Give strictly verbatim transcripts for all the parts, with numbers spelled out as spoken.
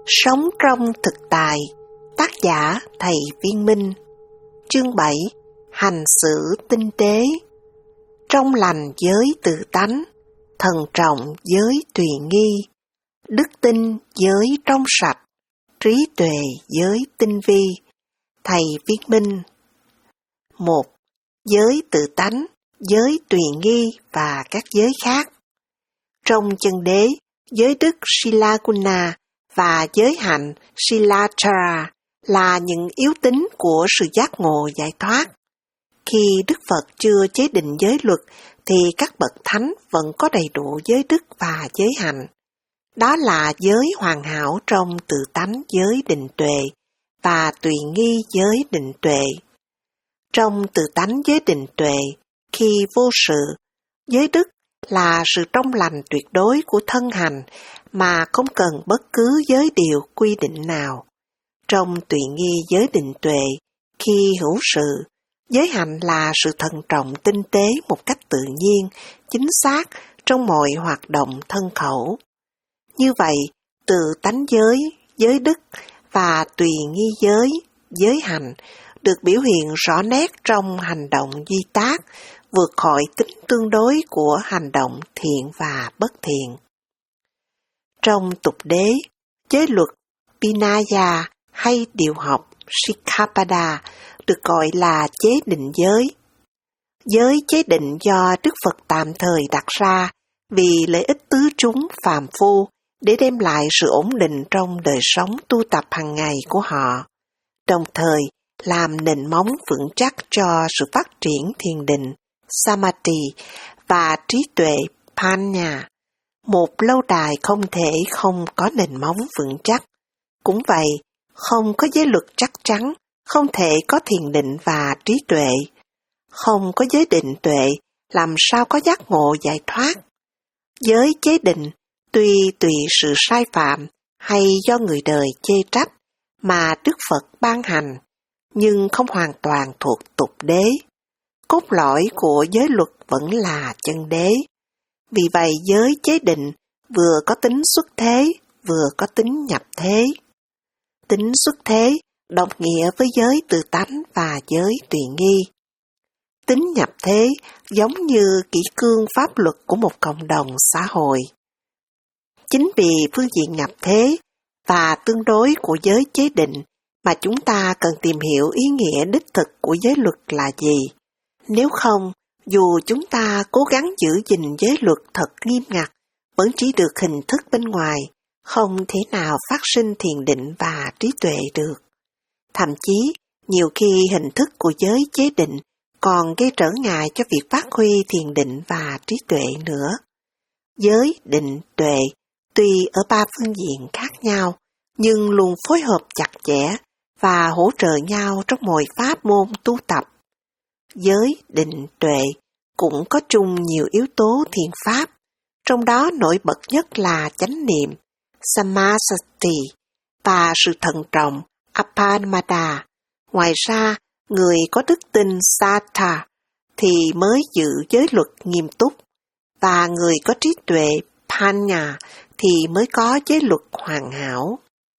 Sống trong thực tại. Tác giả Thầy Viên Minh. Chương bảy. Hành xử tinh tế. Trong lành giới tự tánh, thần trọng giới tùy nghi, đức tin giới trong sạch, trí tuệ giới tinh vi. Thầy Viên Minh. Một. Giới tự tánh, giới tùy nghi và các giới khác. Trong chân đế, giới đức Silaguna và giới hạnh Silachara là những yếu tính của sự giác ngộ giải thoát. Khi Đức Phật chưa chế định giới luật thì các bậc thánh vẫn có đầy đủ giới đức và giới hạnh. Đó là giới hoàn hảo trong tự tánh giới định tuệ và tùy nghi giới định tuệ. Trong tự tánh giới định tuệ, khi vô sự, giới đức là sự trong lành tuyệt đối của thân hành mà không cần bất cứ giới điều quy định nào. Trong tùy nghi giới định tuệ, khi hữu sự, giới hạnh là sự thận trọng tinh tế một cách tự nhiên, chính xác trong mọi hoạt động thân khẩu. Như vậy, tự tánh giới, giới đức và tùy nghi giới, giới hạnh được biểu hiện rõ nét trong hành động duy tác, vượt khỏi tính tương đối của hành động thiện và bất thiện. Trong tục đế, giới luật Vinaya hay điều học Sikkhapada được gọi là chế định giới. Giới chế định do Đức Phật tạm thời đặt ra vì lợi ích tứ chúng phàm phu để đem lại sự ổn định trong đời sống tu tập hàng ngày của họ, đồng thời làm nền móng vững chắc cho sự phát triển thiền định, Samadhi và trí tuệ Panya. Một lâu đài không thể không có nền móng vững chắc. Cũng vậy, không có giới luật chắc chắn, không thể có thiền định và trí tuệ. Không có giới định tuệ, làm sao có giác ngộ giải thoát? Giới chế định, tuy tùy sự sai phạm hay do người đời chê trách mà Đức Phật ban hành, nhưng không hoàn toàn thuộc tục đế. Cốt lõi của giới luật vẫn là chân đế. Vì vậy giới chế định vừa có tính xuất thế, vừa có tính nhập thế. Tính xuất thế đồng nghĩa với giới tự tánh và giới tùy nghi. Tính nhập thế giống như kỷ cương pháp luật của một cộng đồng xã hội. Chính vì phương diện nhập thế và tương đối của giới chế định mà chúng ta cần tìm hiểu ý nghĩa đích thực của giới luật là gì. Nếu không, dù chúng ta cố gắng giữ gìn giới luật thật nghiêm ngặt, vẫn chỉ được hình thức bên ngoài, không thể nào phát sinh thiền định và trí tuệ được. Thậm chí, nhiều khi hình thức của giới chế định còn gây trở ngại cho việc phát huy thiền định và trí tuệ nữa. Giới, định, tuệ, tuy ở ba phương diện khác nhau, nhưng luôn phối hợp chặt chẽ và hỗ trợ nhau trong mọi pháp môn tu tập. Giới, định, tuệ cũng có chung nhiều yếu tố thiền pháp, trong đó nổi bật nhất là chánh niệm, Samasati, và sự thận trọng, Apannamada. Ngoài ra, người có đức tin Sattha thì mới giữ giới luật nghiêm túc, và người có trí tuệ Panya thì mới có giới luật hoàn hảo.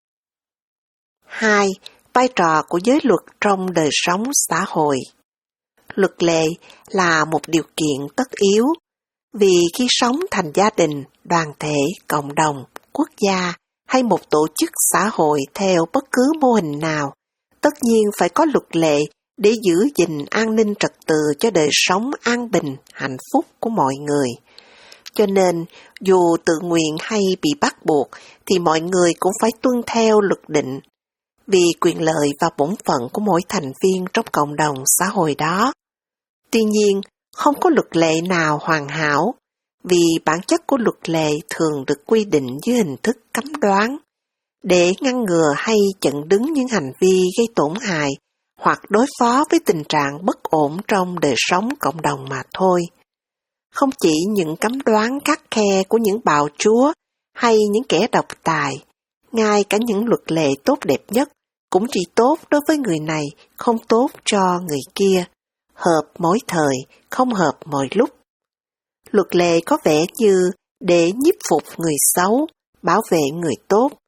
Hai. Vai trò của giới luật trong đời sống xã hội. Luật lệ là một điều kiện tất yếu, vì khi sống thành gia đình, đoàn thể, cộng đồng, quốc gia hay một tổ chức xã hội theo bất cứ mô hình nào, tất nhiên phải có luật lệ để giữ gìn an ninh trật tự cho đời sống an bình, hạnh phúc của mọi người. Cho nên, dù tự nguyện hay bị bắt buộc, thì mọi người cũng phải tuân theo luật định, vì quyền lợi và bổn phận của mỗi thành viên trong cộng đồng xã hội đó. Tuy nhiên, không có luật lệ nào hoàn hảo, vì bản chất của luật lệ thường được quy định dưới hình thức cấm đoán, để ngăn ngừa hay chặn đứng những hành vi gây tổn hại hoặc đối phó với tình trạng bất ổn trong đời sống cộng đồng mà thôi. Không chỉ những cấm đoán khắt khe của những bạo chúa hay những kẻ độc tài, ngay cả những luật lệ tốt đẹp nhất cũng chỉ tốt đối với người này, không tốt cho người kia, hợp mỗi thời, không hợp mọi lúc. Luật lệ có vẻ như để nhiếp phục người xấu, bảo vệ người tốt,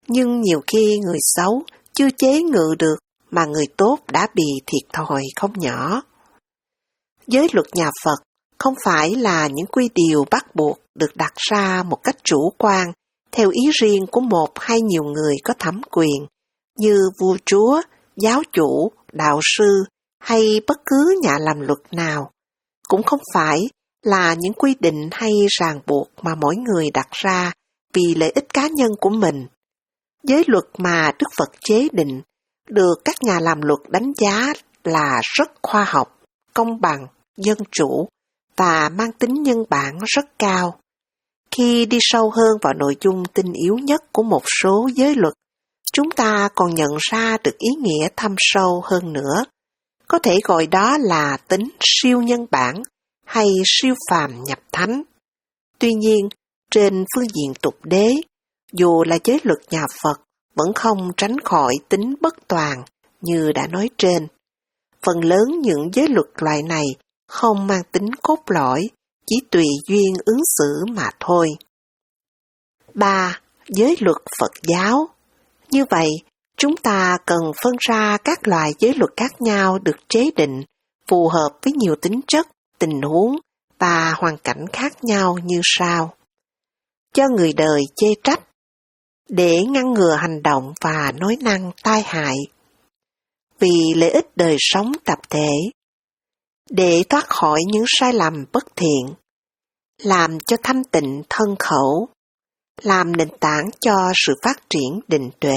Nhưng nhiều khi người xấu chưa chế ngự được mà người tốt đã bị thiệt thòi không nhỏ. Giới luật nhà Phật không phải là những quy điều bắt buộc được đặt ra một cách chủ quan theo ý riêng của một hay nhiều người có thẩm quyền như vua chúa, giáo chủ, đạo sư hay bất cứ nhà làm luật nào. Cũng không phải là những quy định hay ràng buộc mà mỗi người đặt ra vì lợi ích cá nhân của mình. Giới luật mà Đức Phật chế định được các nhà làm luật đánh giá là rất khoa học, công bằng, dân chủ và mang tính nhân bản rất cao. Khi đi sâu hơn vào nội dung tinh yếu nhất của một số giới luật, chúng ta còn nhận ra được ý nghĩa thâm sâu hơn nữa. Có thể gọi đó là tính siêu nhân bản hay siêu phàm nhập thánh. Tuy nhiên, trên phương diện tục đế, dù là giới luật nhà Phật vẫn không tránh khỏi tính bất toàn như đã nói trên. Phần lớn những giới luật loại này không mang tính cốt lõi, chỉ tùy duyên ứng xử mà thôi. ba. Giới luật Phật giáo. Như vậy, chúng ta cần phân ra các loại giới luật khác nhau được chế định phù hợp với nhiều tính chất, tình huống và hoàn cảnh khác nhau như sau. Cho người đời chê trách, để ngăn ngừa hành động và nói năng tai hại, vì lợi ích đời sống tập thể, để thoát khỏi những sai lầm bất thiện, làm cho thanh tịnh thân khẩu, làm nền tảng cho sự phát triển định tuệ.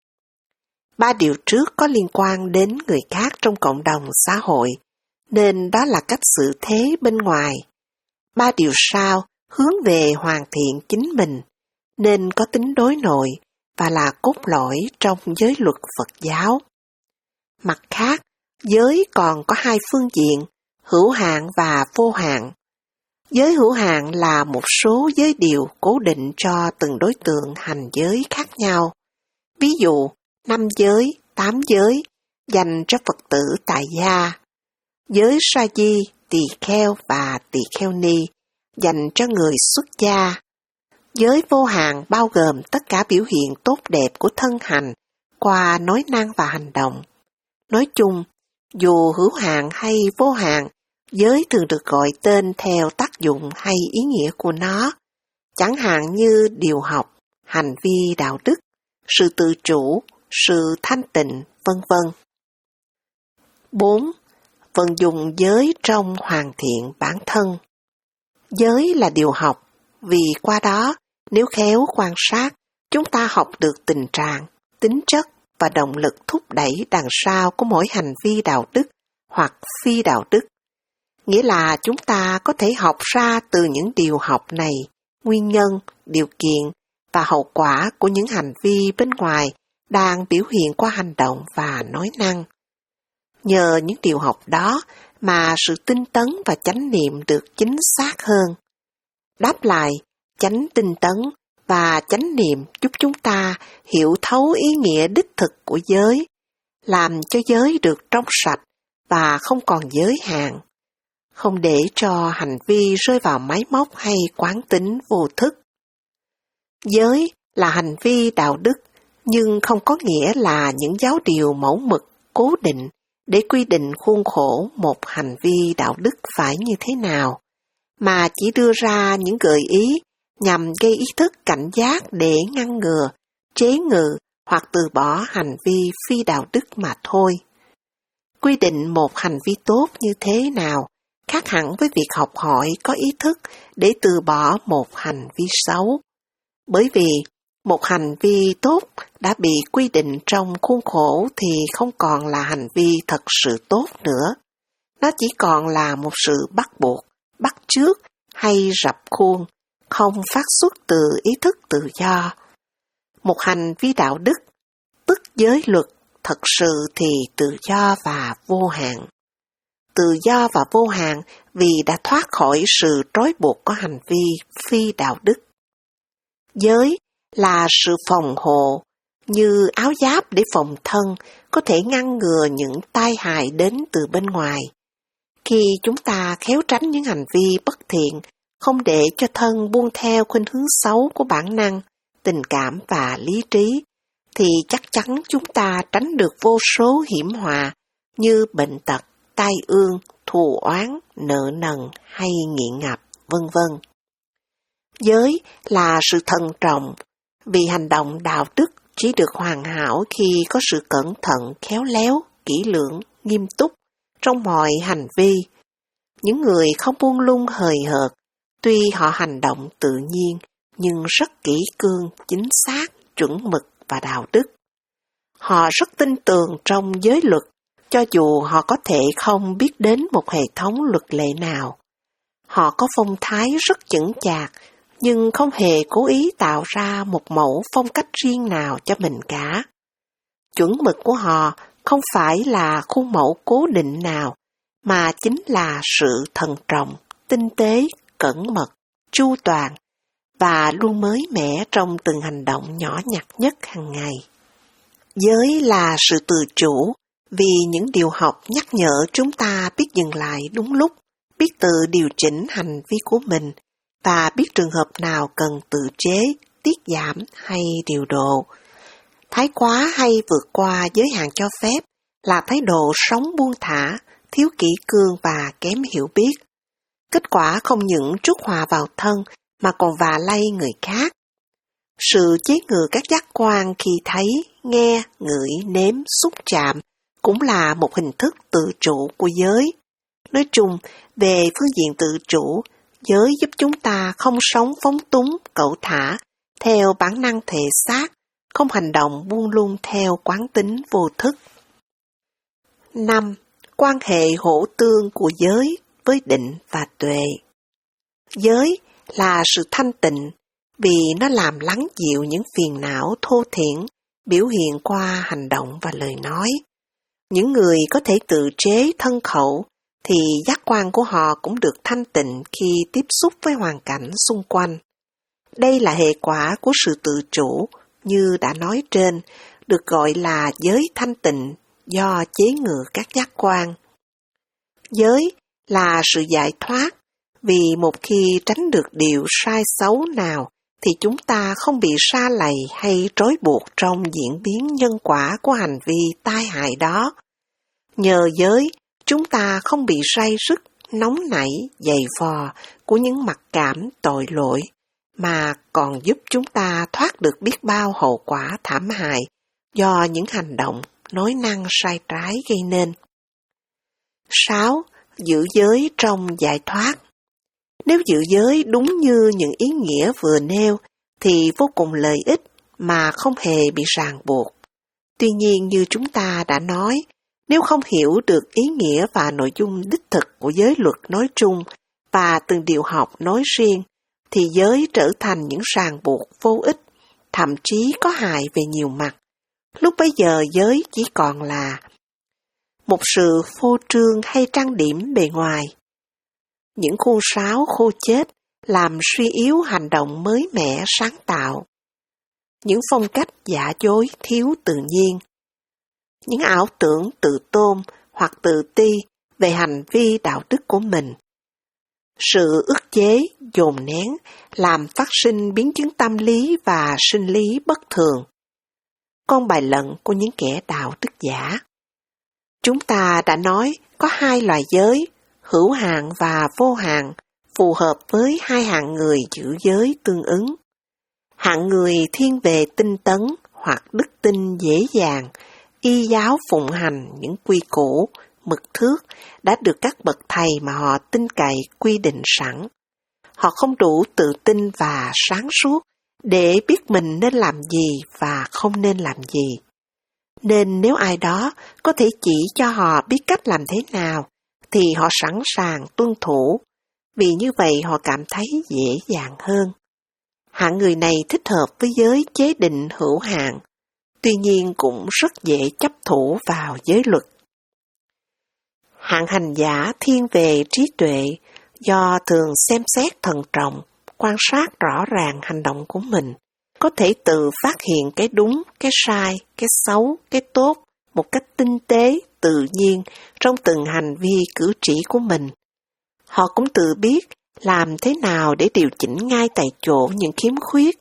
Ba điều trước có liên quan đến người khác trong cộng đồng xã hội, nên đó là cách xử thế bên ngoài. Ba điều sau hướng về hoàn thiện chính mình, nên có tính đối nội và là cốt lõi trong giới luật Phật giáo. Mặt khác, giới còn có hai phương diện, hữu hạn và vô hạn. Giới hữu hạn là một số giới điều cố định cho từng đối tượng hành giới khác nhau. Ví dụ, năm giới, tám giới, dành cho Phật tử tại gia. Giới sa di, tỳ kheo và tỳ kheo ni, dành cho người xuất gia. Giới vô hạn bao gồm tất cả biểu hiện tốt đẹp của thân hành qua nói năng và hành động. Nói chung, dù hữu hạn hay vô hạn, giới thường được gọi tên theo tác dụng hay ý nghĩa của nó, chẳng hạn như điều học, hành vi đạo đức, sự tự chủ, sự thanh tịnh, vân vân. bốn. Vận dụng giới trong hoàn thiện bản thân. Giới là điều học, vì qua đó, nếu khéo quan sát, chúng ta học được tình trạng, tính chất và động lực thúc đẩy đằng sau của mỗi hành vi đạo đức hoặc phi đạo đức. Nghĩa là chúng ta có thể học ra từ những điều học này, nguyên nhân, điều kiện và hậu quả của những hành vi bên ngoài đang biểu hiện qua hành động và nói năng. Nhờ những điều học đó mà sự tinh tấn và chánh niệm được chính xác hơn. Đáp lại, chánh tinh tấn và chánh niệm giúp chúng ta hiểu thấu ý nghĩa đích thực của giới, làm cho giới được trong sạch và không còn giới hạn, không để cho hành vi rơi vào máy móc hay quán tính vô thức. Giới là hành vi đạo đức, nhưng không có nghĩa là những giáo điều mẫu mực, cố định để quy định khuôn khổ một hành vi đạo đức phải như thế nào, mà chỉ đưa ra những gợi ý nhằm gây ý thức cảnh giác để ngăn ngừa, chế ngự hoặc từ bỏ hành vi phi đạo đức mà thôi. Quy định một hành vi tốt như thế nào khác hẳn với việc học hỏi có ý thức để từ bỏ một hành vi xấu. Bởi vì một hành vi tốt đã bị quy định trong khuôn khổ thì không còn là hành vi thật sự tốt nữa. Nó chỉ còn là một sự bắt buộc, bắt chước hay rập khuôn, không phát xuất từ ý thức tự do. Một hành vi đạo đức, tức giới luật, thật sự thì tự do và vô hạn. Tự do và vô hạn vì đã thoát khỏi sự trói buộc của hành vi phi đạo đức. Giới là sự phòng hộ, như áo giáp để phòng thân, có thể ngăn ngừa những tai hại đến từ bên ngoài. Khi chúng ta khéo tránh những hành vi bất thiện, không để cho thân buông theo khuynh hướng xấu của bản năng, tình cảm và lý trí, thì chắc chắn chúng ta tránh được vô số hiểm họa như bệnh tật, tai ương, thù oán, nợ nần hay nghiện ngập, vân vân. Giới là sự thận trọng, vì hành động đạo đức chỉ được hoàn hảo khi có sự cẩn thận, khéo léo, kỹ lưỡng, nghiêm túc trong mọi hành vi. Những người không buông lung hời hợt, tuy họ hành động tự nhiên, nhưng rất kỹ cương, chính xác, chuẩn mực và đạo đức. Họ rất tin tưởng trong giới luật, cho dù họ có thể không biết đến một hệ thống luật lệ nào. Họ có phong thái rất chững chạc, nhưng không hề cố ý tạo ra một mẫu phong cách riêng nào cho mình cả. Chuẩn mực của họ không phải là khuôn mẫu cố định nào, mà chính là sự thận trọng, tinh tế, cẩn mật, chu toàn và luôn mới mẻ trong từng hành động nhỏ nhặt nhất hàng ngày. Giới là sự tự chủ, vì những điều học nhắc nhở chúng ta biết dừng lại đúng lúc, biết tự điều chỉnh hành vi của mình và biết trường hợp nào cần tự chế, tiết giảm hay điều độ. Thái quá hay vượt qua giới hạn cho phép là thái độ sống buông thả, thiếu kỷ cương và kém hiểu biết. Kết quả không những trút họa vào thân mà còn vạ lây người khác. Sự chế ngự các giác quan khi thấy, nghe, ngửi, nếm, xúc chạm cũng là một hình thức tự chủ của giới. Nói chung, về phương diện tự chủ, giới giúp chúng ta không sống phóng túng, cẩu thả, theo bản năng thể xác, không hành động buông lung theo quán tính vô thức. năm. Quan hệ hỗ tương của giới với định và tuệ. Giới là sự thanh tịnh, vì nó làm lắng dịu những phiền não thô thiển, biểu hiện qua hành động và lời nói. Những người có thể tự chế thân khẩu, thì giác quan của họ cũng được thanh tịnh khi tiếp xúc với hoàn cảnh xung quanh. Đây là hệ quả của sự tự chủ, như đã nói trên, được gọi là giới thanh tịnh do chế ngự các giác quan. Giới là sự giải thoát, vì một khi tránh được điều sai xấu nào, thì chúng ta không bị sa lầy hay trói buộc trong diễn biến nhân quả của hành vi tai hại đó. Nhờ giới, chúng ta không bị say rứt, nóng nảy, dày vò của những mặc cảm tội lỗi, mà còn giúp chúng ta thoát được biết bao hậu quả thảm hại do những hành động, nói năng sai trái gây nên. sáu. Giữ giới trong giải thoát. Nếu giữ giới đúng như những ý nghĩa vừa nêu, thì vô cùng lợi ích mà không hề bị ràng buộc. Tuy nhiên, như chúng ta đã nói, nếu không hiểu được ý nghĩa và nội dung đích thực của giới luật nói chung và từng điều học nói riêng, thì giới trở thành những ràng buộc vô ích, thậm chí có hại về nhiều mặt. Lúc bấy giờ giới chỉ còn là một sự phô trương hay trang điểm bề ngoài. Những khuôn sáo khô chết làm suy yếu hành động mới mẻ sáng tạo. Những phong cách giả dối thiếu tự nhiên. Những ảo tưởng tự tôn hoặc tự ti về hành vi đạo đức của mình. Sự ức chế, dồn nén làm phát sinh biến chứng tâm lý và sinh lý bất thường. Con bài lận của những kẻ đạo đức giả. Chúng ta đã nói có hai loại giới, hữu hạn và vô hạn, phù hợp với hai hạng người giữ giới tương ứng. Hạng người thiên về tinh tấn hoặc đức tin dễ dàng, y giáo phụng hành những quy củ, mực thước đã được các bậc thầy mà họ tin cậy quy định sẵn. Họ không đủ tự tin và sáng suốt để biết mình nên làm gì và không nên làm gì. Nên nếu ai đó có thể chỉ cho họ biết cách làm thế nào, thì họ sẵn sàng tuân thủ, vì như vậy họ cảm thấy dễ dàng hơn. Hạng người này thích hợp với giới chế định hữu hạn, tuy nhiên cũng rất dễ chấp thủ vào giới luật. Hạng hành giả thiên về trí tuệ, do thường xem xét thận trọng, quan sát rõ ràng hành động của mình, có thể tự phát hiện cái đúng, cái sai, cái xấu, cái tốt một cách tinh tế, tự nhiên trong từng hành vi cử chỉ của mình. Họ cũng tự biết làm thế nào để điều chỉnh ngay tại chỗ những khiếm khuyết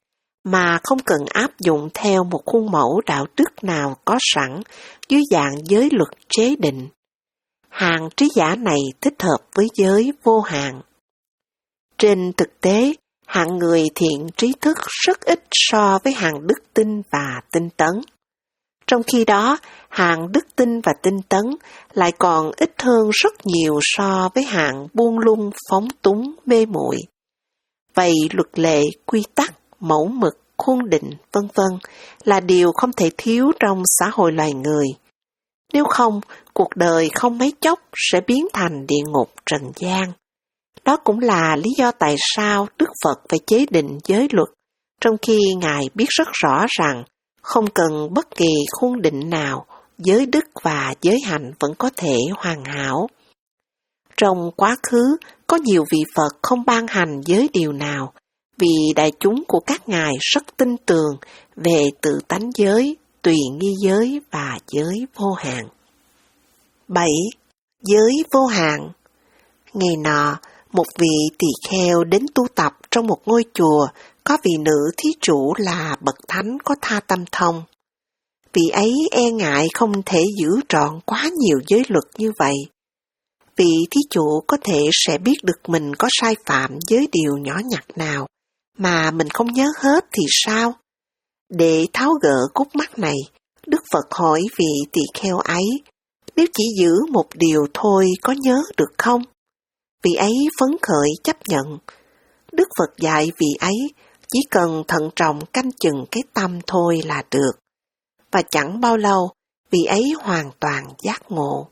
mà không cần áp dụng theo một khuôn mẫu đạo đức nào có sẵn dưới dạng giới luật chế định. Hạng trí giả này thích hợp với giới vô hạn. Trên thực tế, hạng người thiện trí thức rất ít so với hạng đức tin và tinh tấn. Trong khi đó, hạng đức tin và tinh tấn lại còn ít hơn rất nhiều so với hạng buông lung, phóng túng, mê muội. Vậy luật lệ, quy tắc, mẫu mực, khuôn định, vân vân là điều không thể thiếu trong xã hội loài người. Nếu không, cuộc đời không mấy chốc sẽ biến thành địa ngục trần gian. Đó cũng là lý do tại sao Đức Phật phải chế định giới luật, trong khi Ngài biết rất rõ rằng không cần bất kỳ khuôn định nào, giới đức và giới hạnh vẫn có thể hoàn hảo. Trong quá khứ, có nhiều vị Phật không ban hành giới điều nào, vì đại chúng của các ngài rất tin tưởng về tự tánh giới, tùy nghi giới và giới vô hạn. bảy. Giới vô hạn. Ngày nọ, một vị tỳ kheo đến tu tập trong một ngôi chùa có vị nữ thí chủ là bậc thánh có tha tâm thông. Vị ấy e ngại không thể giữ trọn quá nhiều giới luật như vậy. Vị thí chủ có thể sẽ biết được mình có sai phạm với điều nhỏ nhặt nào mà mình không nhớ hết thì sao? Để tháo gỡ khúc mắc này, Đức Phật hỏi vị tỳ kheo ấy, nếu chỉ giữ một điều thôi có nhớ được không? Vị ấy phấn khởi chấp nhận. Đức Phật dạy vị ấy chỉ cần thận trọng canh chừng cái tâm thôi là được. Và chẳng bao lâu, vị ấy hoàn toàn giác ngộ.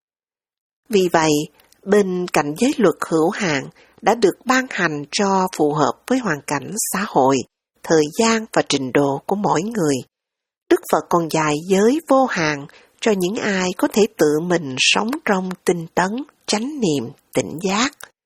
Vì vậy, bên cạnh giới luật hữu hạn đã được ban hành cho phù hợp với hoàn cảnh xã hội, thời gian và trình độ của mỗi người, Đức Phật còn dạy giới vô hạn cho những ai có thể tự mình sống trong tinh tấn, chánh niệm, tỉnh giác.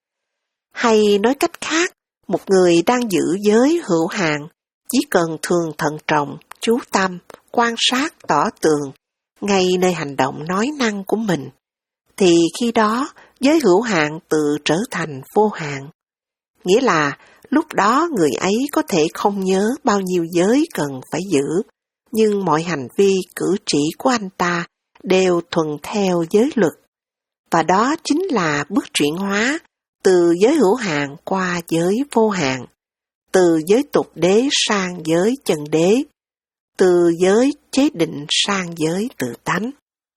Hay nói cách khác, một người đang giữ giới hữu hạn chỉ cần thường thận trọng, chú tâm, quan sát tỏ tường, ngay nơi hành động nói năng của mình, thì khi đó giới hữu hạn tự trở thành vô hạn. Nghĩa là lúc đó người ấy có thể không nhớ bao nhiêu giới cần phải giữ, nhưng mọi hành vi cử chỉ của anh ta đều thuần theo giới luật. Và đó chính là bước chuyển hóa từ giới hữu hạn qua giới vô hạn, từ giới tục đế sang giới chân đế, từ giới chế định sang giới tự tánh.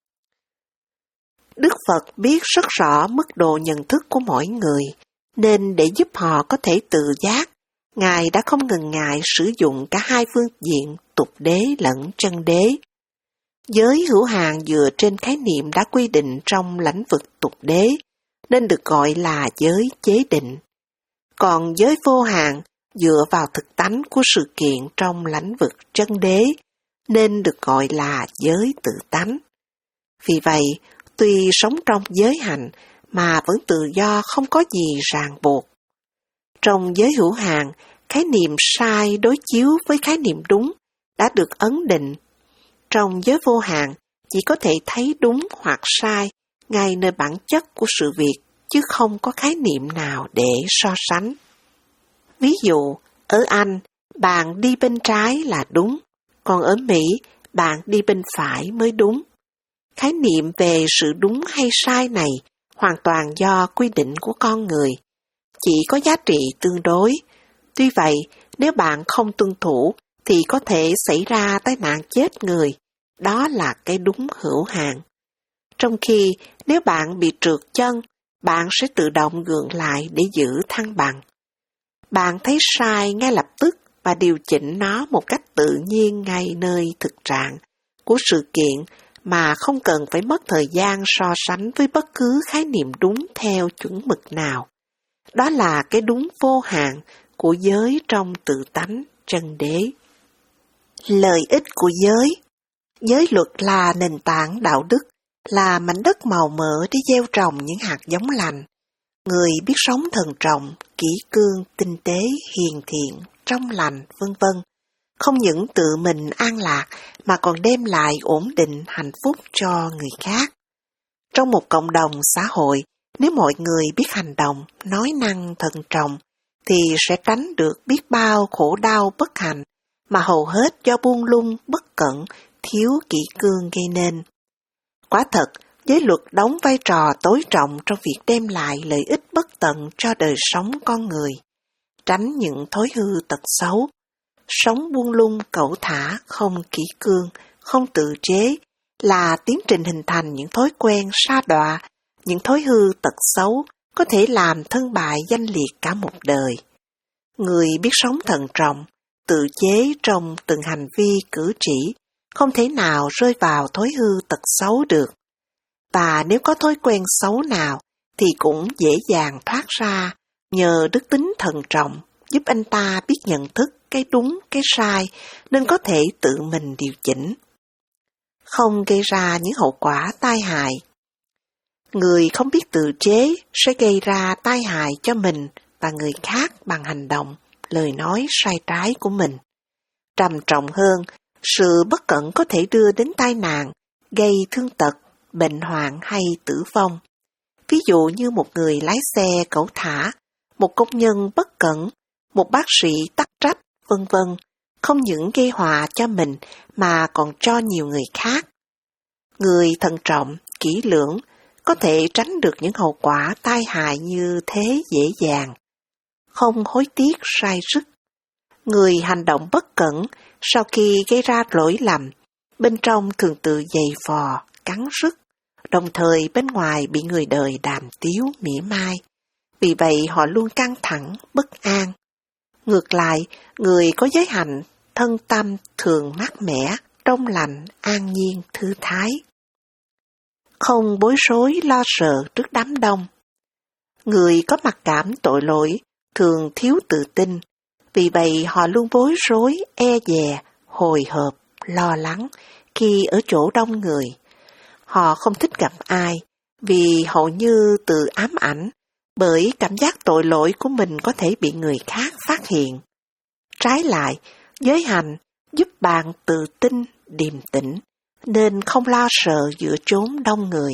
Đức Phật biết rất rõ mức độ nhận thức của mỗi người, nên để giúp họ có thể tự giác, Ngài đã không ngần ngại sử dụng cả hai phương diện tục đế lẫn chân đế. Giới hữu hạn dựa trên khái niệm đã quy định trong lĩnh vực tục đế, nên được gọi là giới chế định. Còn giới vô hạn dựa vào thực tánh của sự kiện trong lĩnh vực chân đế, nên được gọi là giới tự tánh. Vì vậy, tuy sống trong giới hạnh mà vẫn tự do không có gì ràng buộc. Trong giới hữu hạn, khái niệm sai đối chiếu với khái niệm đúng đã được ấn định. Trong giới vô hạn, chỉ có thể thấy đúng hoặc sai ngay nơi bản chất của sự việc, chứ không có khái niệm nào để so sánh. Ví dụ, ở Anh, bạn đi bên trái là đúng, còn ở Mỹ, bạn đi bên phải mới đúng. Khái niệm về sự đúng hay sai này hoàn toàn do quy định của con người, chỉ có giá trị tương đối. Tuy vậy, nếu bạn không tuân thủ thì có thể xảy ra tai nạn chết người, đó là cái đúng hữu hạn. Trong khi nếu bạn bị trượt chân, bạn sẽ tự động gượng lại để giữ thăng bằng. Bạn thấy sai ngay lập tức và điều chỉnh nó một cách tự nhiên ngay nơi thực trạng của sự kiện mà không cần phải mất thời gian so sánh với bất cứ khái niệm đúng theo chuẩn mực nào. Đó là cái đúng vô hạn của giới trong tự tánh chân đế. Lợi ích của giới. Giới luật là nền tảng đạo đức, là mảnh đất màu mỡ để gieo trồng những hạt giống lành. Người biết sống thần trọng, kỷ cương, tinh tế, hiền thiện, trong lành, vân vân, không những tự mình an lạc mà còn đem lại ổn định hạnh phúc cho người khác. Trong một cộng đồng xã hội, nếu mọi người biết hành động, nói năng thận trọng, thì sẽ tránh được biết bao khổ đau bất hạnh mà hầu hết do buông lung, bất cẩn, thiếu kỷ cương gây nên. Quả thật, giới luật đóng vai trò tối trọng trong việc đem lại lợi ích bất tận cho đời sống con người, tránh những thói hư tật xấu. Sống buông lung, cẩu thả, không kỷ cương, không tự chế là tiến trình hình thành những thói quen sa đọa, những thói hư tật xấu có thể làm thân bại danh liệt cả một đời. Người biết sống thận trọng, tự chế trong từng hành vi cử chỉ, không thể nào rơi vào thói hư tật xấu được. Và nếu có thói quen xấu nào thì cũng dễ dàng thoát ra nhờ đức tính thận trọng, giúp anh ta biết nhận thức cái đúng, cái sai, nên có thể tự mình điều chỉnh, không gây ra những hậu quả tai hại. Người không biết tự chế sẽ gây ra tai hại cho mình và người khác bằng hành động, lời nói sai trái của mình. Trầm trọng hơn, sự bất cẩn có thể đưa đến tai nạn, gây thương tật, bệnh hoạn hay tử vong. Ví dụ như một người lái xe cẩu thả, một công nhân bất cẩn, một bác sĩ tắc trách, vân vân, không những gây họa cho mình mà còn cho nhiều người khác. Người thận trọng, kỹ lưỡng có thể tránh được những hậu quả tai hại như thế dễ dàng, không hối tiếc sai sức. Người hành động bất cẩn sau khi gây ra lỗi lầm, bên trong thường tự dày vò, cắn rứt, đồng thời bên ngoài bị người đời đàm tiếu mỉa mai. Vì vậy họ luôn căng thẳng, bất an. Ngược lại, người có giới hạnh, thân tâm thường mát mẻ, trong lành, an nhiên, thư thái. Không bối rối lo sợ trước đám đông. Người có mặc cảm tội lỗi thường thiếu tự tin, vì vậy họ luôn bối rối, e dè, hồi hộp, lo lắng khi ở chỗ đông người. Họ không thích gặp ai vì hầu như tự ám ảnh bởi cảm giác tội lỗi của mình có thể bị người khác phát hiện. Trái lại, giới hạnh giúp bạn tự tin, điềm tĩnh, nên không lo sợ giữa chốn đông người.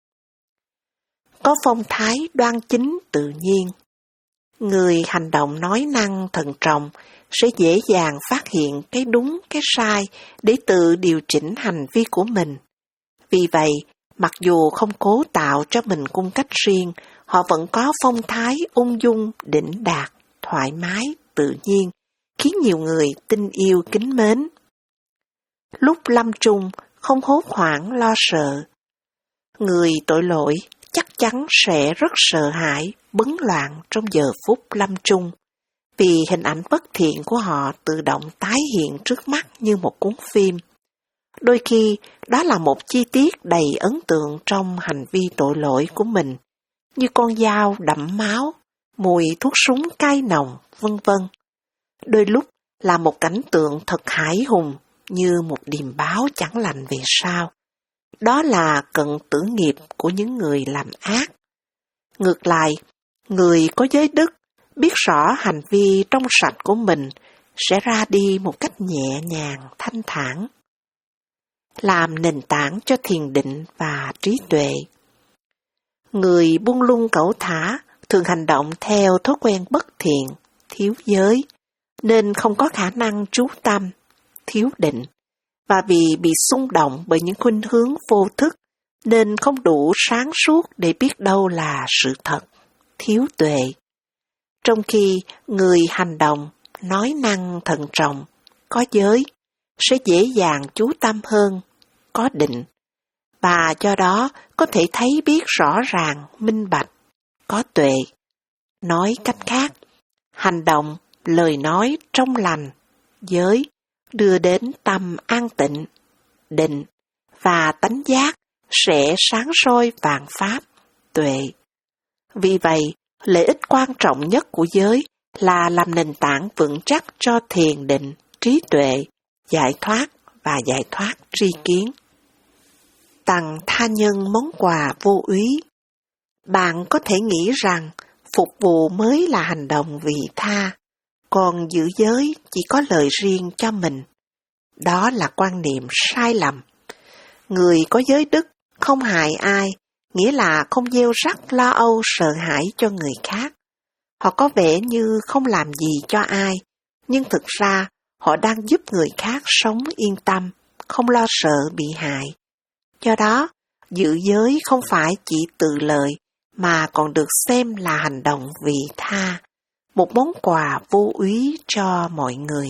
Có phong thái đoan chính tự nhiên. Người hành động nói năng thận trọng sẽ dễ dàng phát hiện cái đúng, cái sai để tự điều chỉnh hành vi của mình. Vì vậy, mặc dù không cố tạo cho mình cung cách riêng, họ vẫn có phong thái ung dung, đỉnh đạt, thoải mái, tự nhiên, khiến nhiều người tin yêu kính mến. Lúc lâm chung, không hốt hoảng lo sợ. Người tội lỗi chắc chắn sẽ rất sợ hãi, bấn loạn trong giờ phút lâm chung, vì hình ảnh bất thiện của họ tự động tái hiện trước mắt như một cuốn phim. Đôi khi, đó là một chi tiết đầy ấn tượng trong hành vi tội lỗi của mình, như con dao đẫm máu, mùi thuốc súng cay nồng, vân vân. Đôi lúc là một cảnh tượng thật hãi hùng, như một điềm báo chẳng lành về sau. Đó là cận tử nghiệp của những người làm ác. Ngược lại, người có giới đức, biết rõ hành vi trong sạch của mình, sẽ ra đi một cách nhẹ nhàng, thanh thản, làm nền tảng cho thiền định và trí tuệ. Người buông lung cẩu thả thường hành động theo thói quen bất thiện, thiếu giới, nên không có khả năng chú tâm, thiếu định, và vì bị xung động bởi những khuynh hướng vô thức, nên không đủ sáng suốt để biết đâu là sự thật, thiếu tuệ. Trong khi người hành động, nói năng thận trọng, có giới, sẽ dễ dàng chú tâm hơn, có định, và do đó có thể thấy biết rõ ràng, minh bạch, có tuệ. Nói cách khác, hành động, lời nói trong lành, giới, đưa đến tâm an tịnh, định, và tánh giác sẽ sáng soi vạn pháp, tuệ. Vì vậy, lợi ích quan trọng nhất của giới là làm nền tảng vững chắc cho thiền định, trí tuệ, giải thoát và giải thoát tri kiến. Tặng tha nhân món quà vô úy. Bạn có thể nghĩ rằng phục vụ mới là hành động vị tha, còn giữ giới chỉ có lợi riêng cho mình. Đó là quan niệm sai lầm. Người có giới đức không hại ai, nghĩa là không gieo rắc lo âu sợ hãi cho người khác. Họ có vẻ như không làm gì cho ai, nhưng thực ra họ đang giúp người khác sống yên tâm, không lo sợ bị hại. Do đó, giữ giới không phải chỉ tự lợi, mà còn được xem là hành động vị tha, một món quà vô úy cho mọi người.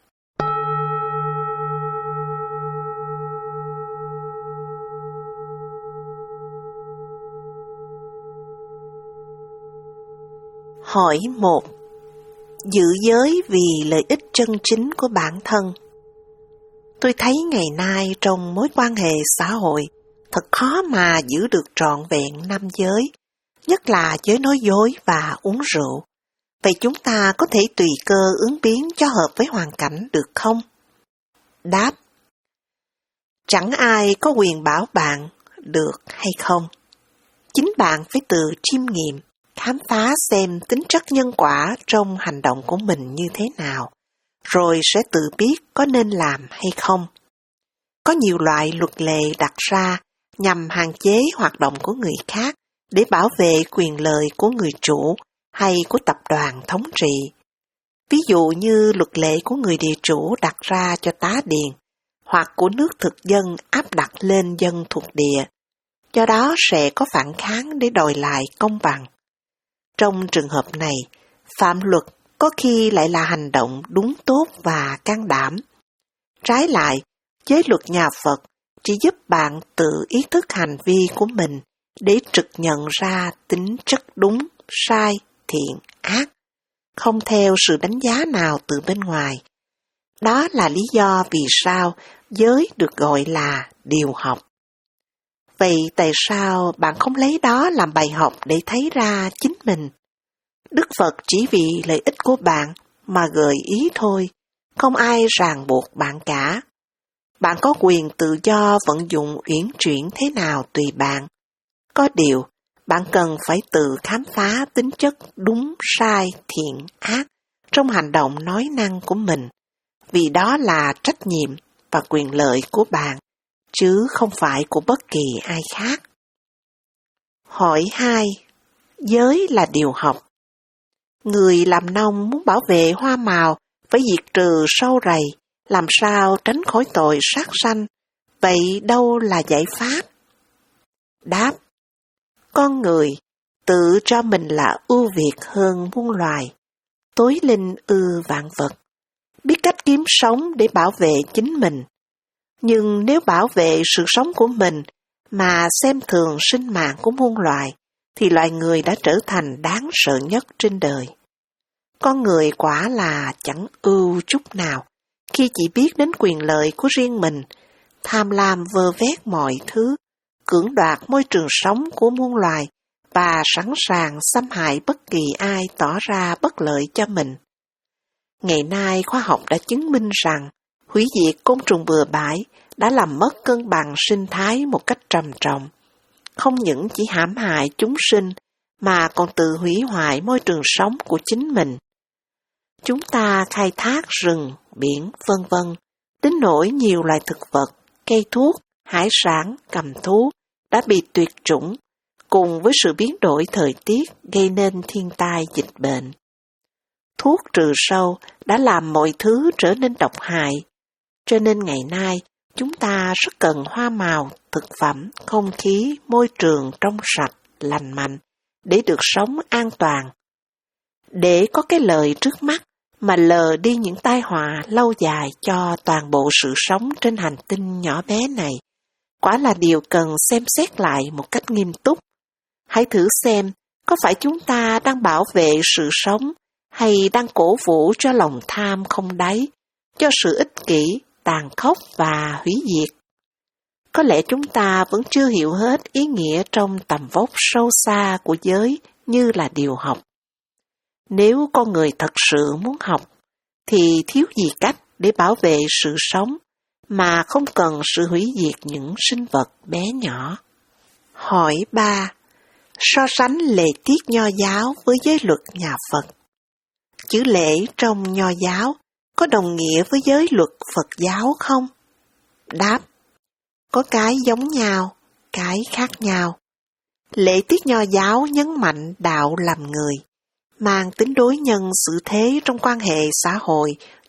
Hỏi một. Giữ giới vì lợi ích chân chính của bản thân. Tôi thấy ngày nay trong mối quan hệ xã hội, thật khó mà giữ được trọn vẹn năm giới, nhất là giới nói dối và uống rượu. Vậy chúng ta có thể tùy cơ ứng biến cho hợp với hoàn cảnh được không? Đáp. Chẳng ai có quyền bảo bạn được hay không. Chính bạn phải tự chiêm nghiệm, khám phá xem tính chất nhân quả trong hành động của mình như thế nào, rồi sẽ tự biết có nên làm hay không. Có nhiều loại luật lệ đặt ra nhằm hạn chế hoạt động của người khác để bảo vệ quyền lợi của người chủ hay của tập đoàn thống trị. Ví dụ như luật lệ của người địa chủ đặt ra cho tá điền, hoặc của nước thực dân áp đặt lên dân thuộc địa. Do đó sẽ có phản kháng để đòi lại công bằng. Trong trường hợp này, phạm luật có khi lại là hành động đúng tốt và can đảm. Trái lại, giới luật nhà Phật chỉ giúp bạn tự ý thức hành vi của mình để trực nhận ra tính chất đúng, sai, thiện, ác, không theo sự đánh giá nào từ bên ngoài. Đó là lý do vì sao giới được gọi là điều học. Vậy tại sao bạn không lấy đó làm bài học để thấy ra chính mình? Đức Phật chỉ vì lợi ích của bạn mà gợi ý thôi, không ai ràng buộc bạn cả. Bạn có quyền tự do vận dụng uyển chuyển thế nào tùy bạn. Có điều, bạn cần phải tự khám phá tính chất đúng, sai, thiện, ác trong hành động nói năng của mình, vì đó là trách nhiệm và quyền lợi của bạn, chứ không phải của bất kỳ ai khác. Hỏi hai. Giới là điều học. Người làm nông muốn bảo vệ hoa màu phải diệt trừ sâu rầy, làm sao tránh khỏi tội sát sanh, vậy đâu là giải pháp? Đáp. Con người tự cho mình là ưu việt hơn muôn loài, tối linh ư vạn vật, biết cách kiếm sống để bảo vệ chính mình. Nhưng nếu bảo vệ sự sống của mình mà xem thường sinh mạng của muôn loài, thì loài người đã trở thành đáng sợ nhất trên đời. Con người quả là chẳng ưu chút nào khi chỉ biết đến quyền lợi của riêng mình, tham lam vơ vét mọi thứ, cưỡng đoạt môi trường sống của muôn loài và sẵn sàng xâm hại bất kỳ ai tỏ ra bất lợi cho mình. Ngày nay khoa học đã chứng minh rằng hủy diệt côn trùng bừa bãi đã làm mất cân bằng sinh thái một cách trầm trọng. Không những chỉ hãm hại chúng sinh mà còn tự hủy hoại môi trường sống của chính mình. Chúng ta khai thác rừng, biển, vân vân, đến nỗi nhiều loài thực vật, cây thuốc, hải sản, cầm thú đã bị tuyệt chủng, cùng với sự biến đổi thời tiết gây nên thiên tai dịch bệnh. Thuốc trừ sâu đã làm mọi thứ trở nên độc hại, cho nên ngày nay chúng ta rất cần hoa màu, thực phẩm, không khí, môi trường trong sạch, lành mạnh để được sống an toàn. Để có cái lợi trước mắt mà lờ đi những tai họa lâu dài cho toàn bộ sự sống trên hành tinh nhỏ bé này, quả là điều cần xem xét lại một cách nghiêm túc. Hãy thử xem có phải chúng ta đang bảo vệ sự sống hay đang cổ vũ cho lòng tham không đáy, cho sự ích kỷ, tàn khốc và hủy diệt. Có lẽ chúng ta vẫn chưa hiểu hết ý nghĩa trong tầm vóc sâu xa của giới như là điều học. Nếu con người thật sự muốn học, thì thiếu gì cách để bảo vệ sự sống mà không cần sự hủy diệt những sinh vật bé nhỏ. Hỏi ba. So sánh lệ tiết nho giáo với giới luật nhà Phật. Chữ lễ trong nho giáo có đồng nghĩa với giới luật Phật giáo không? Đáp. Có cái giống nhau, cái khác nhau. Lễ tiết nho giáo nhấn mạnh đạo làm người, mang tính đối nhân xử thế trong quan hệ xã hội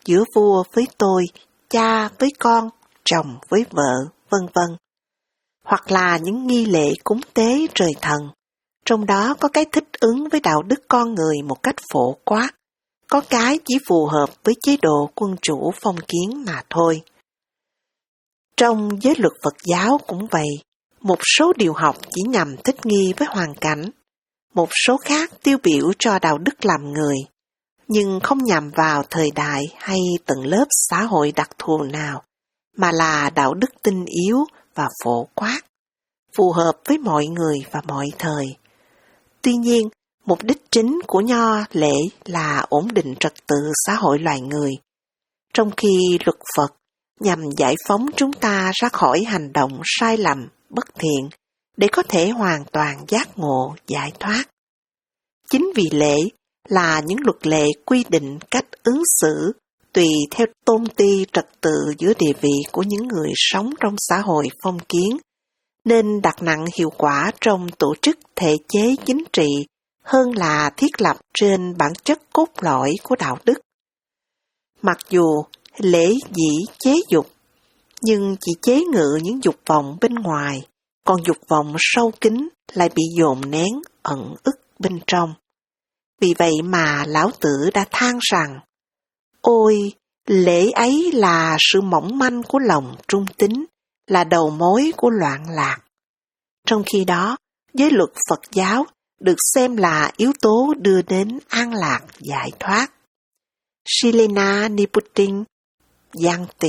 giữa vua với tôi, cha với con, chồng với vợ, vân vân. Hoặc là những nghi lễ cúng tế trời thần, trong đó có cái thích ứng với đạo đức con người một cách phổ quát, có cái chỉ phù hợp với chế độ quân chủ phong kiến mà thôi. Trong giới luật Phật giáo cũng vậy, một số điều học chỉ nhằm thích nghi với hoàn cảnh, một số khác tiêu biểu cho đạo đức làm người, nhưng không nhằm vào thời đại hay tầng lớp xã hội đặc thù nào, mà là đạo đức tinh yếu và phổ quát, phù hợp với mọi người và mọi thời. Tuy nhiên, mục đích chính của nho lễ là ổn định trật tự xã hội loài người, trong khi luật Phật nhằm giải phóng chúng ta ra khỏi hành động sai lầm, bất thiện, để có thể hoàn toàn giác ngộ, giải thoát. Chính vì lễ là những luật lệ quy định cách ứng xử tùy theo tôn ti trật tự giữa địa vị của những người sống trong xã hội phong kiến, nên đặt nặng hiệu quả trong tổ chức thể chế chính trị hơn là thiết lập trên bản chất cốt lõi của đạo đức. Mặc dù lễ dĩ chế dục, nhưng chỉ chế ngự những dục vọng bên ngoài, còn dục vọng sâu kín lại bị dồn nén, ẩn ức bên trong. Vì vậy mà Lão Tử đã than rằng, ôi, lễ ấy là sự mỏng manh của lòng trung tín, là đầu mối của loạn lạc. Trong khi đó, giới luật Phật giáo được xem là yếu tố đưa đến an lạc giải thoát. Silena Niputin, Giang Tỳ.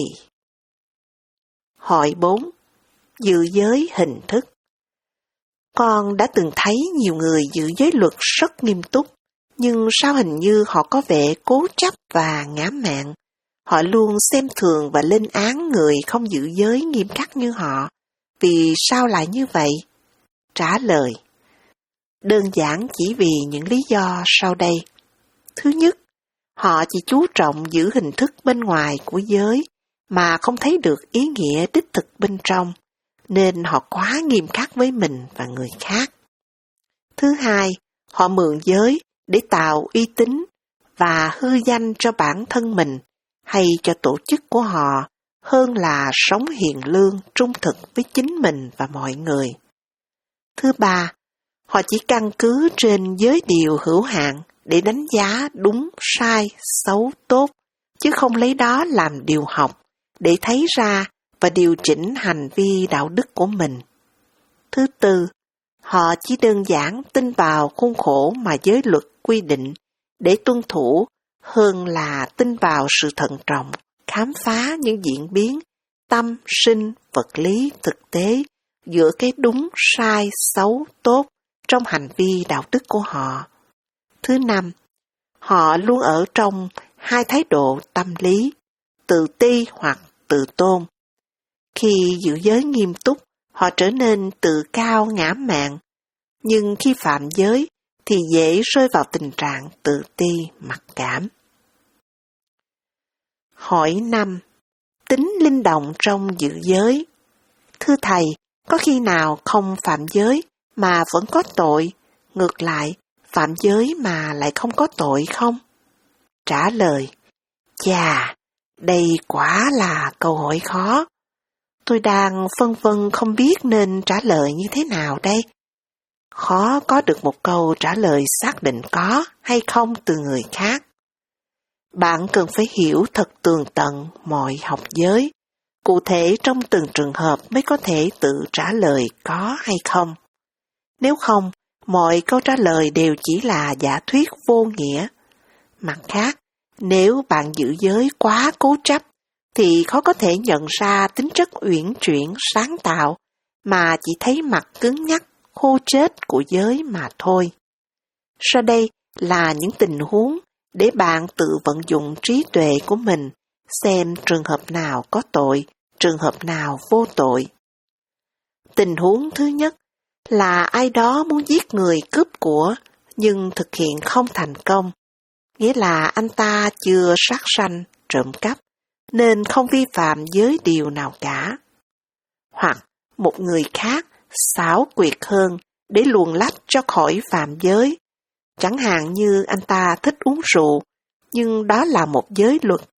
Hỏi bốn. Giữ giới hình thức. Con đã từng thấy nhiều người giữ giới luật rất nghiêm túc, nhưng sao hình như họ có vẻ cố chấp và ngã mạn. Họ luôn xem thường và lên án người không giữ giới nghiêm khắc như họ. Vì sao lại như vậy? Trả lời. Đơn giản chỉ vì những lý do sau đây. Thứ nhất, họ chỉ chú trọng giữ hình thức bên ngoài của giới mà không thấy được ý nghĩa đích thực bên trong, nên họ quá nghiêm khắc với mình và người khác. Thứ hai, họ mượn giới để tạo uy tín và hư danh cho bản thân mình hay cho tổ chức của họ hơn là sống hiền lương trung thực với chính mình và mọi người. Thứ ba, họ chỉ căn cứ trên giới điều hữu hạn để đánh giá đúng, sai, xấu, tốt, chứ không lấy đó làm điều học để thấy ra và điều chỉnh hành vi đạo đức của mình. Thứ tư, họ chỉ đơn giản tin vào khuôn khổ mà giới luật quy định để tuân thủ hơn là tin vào sự thận trọng, khám phá những diễn biến tâm, sinh, vật lý, thực tế giữa cái đúng, sai, xấu, tốt trong hành vi đạo đức của họ. Thứ năm, họ luôn ở trong hai thái độ tâm lý, tự ti hoặc tự tôn. Khi giữ giới nghiêm túc, họ trở nên tự cao ngã mạn, nhưng khi phạm giới thì dễ rơi vào tình trạng tự ti mặc cảm. Hỏi năm. Tính linh động trong giữ giới. Thưa Thầy, có khi nào không phạm giới mà vẫn có tội, ngược lại, phạm giới mà lại không có tội không? Trả lời. Chà, đây quả là câu hỏi khó. Tôi đang phân vân không biết nên trả lời như thế nào đây. Khó có được một câu trả lời xác định có hay không từ người khác. Bạn cần phải hiểu thật tường tận mọi học giới, cụ thể trong từng trường hợp mới có thể tự trả lời có hay không. Nếu không, mọi câu trả lời đều chỉ là giả thuyết vô nghĩa. Mặt khác, nếu bạn giữ giới quá cố chấp, thì khó có thể nhận ra tính chất uyển chuyển sáng tạo, mà chỉ thấy mặt cứng nhắc, khô chết của giới mà thôi. Sau đây là những tình huống để bạn tự vận dụng trí tuệ của mình, xem trường hợp nào có tội, trường hợp nào vô tội. Tình huống thứ nhất là ai đó muốn giết người cướp của, nhưng thực hiện không thành công. Nghĩa là anh ta chưa sát sanh, trộm cắp, nên không vi phạm giới điều nào cả. Hoặc một người khác xảo quyệt hơn để luồn lách cho khỏi phạm giới. Chẳng hạn như anh ta thích uống rượu, nhưng đó là một giới luật.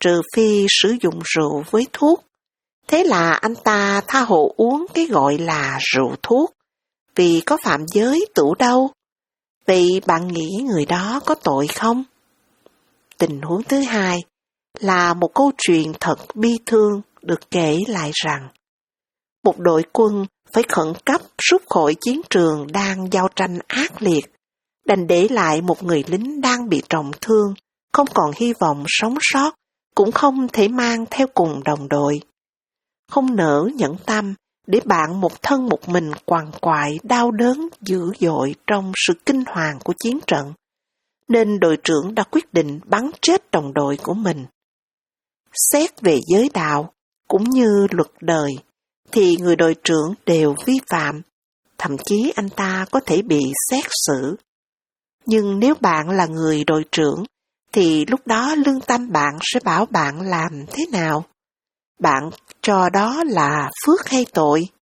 trừ phi sử dụng rượu với thuốc. Thế là anh ta tha hồ uống cái gọi là rượu thuốc, vì có phạm giới tửu đâu. Vậy bạn nghĩ người đó có tội không? Tình huống thứ hai là một câu chuyện thật bi thương được kể lại rằng một đội quân phải khẩn cấp rút khỏi chiến trường đang giao tranh ác liệt, đành để lại một người lính đang bị trọng thương, không còn hy vọng sống sót, cũng không thể mang theo cùng đồng đội. Không nỡ nhẫn tâm để bạn một thân một mình quằn quại đau đớn dữ dội trong sự kinh hoàng của chiến trận, nên đội trưởng đã quyết định bắn chết đồng đội của mình. Xét về giới đạo, cũng như luật đời, thì người đội trưởng đều vi phạm, thậm chí anh ta có thể bị xét xử. Nhưng nếu bạn là người đội trưởng, thì lúc đó lương tâm bạn sẽ bảo bạn làm thế nào? Bạn cho đó là phước hay tội?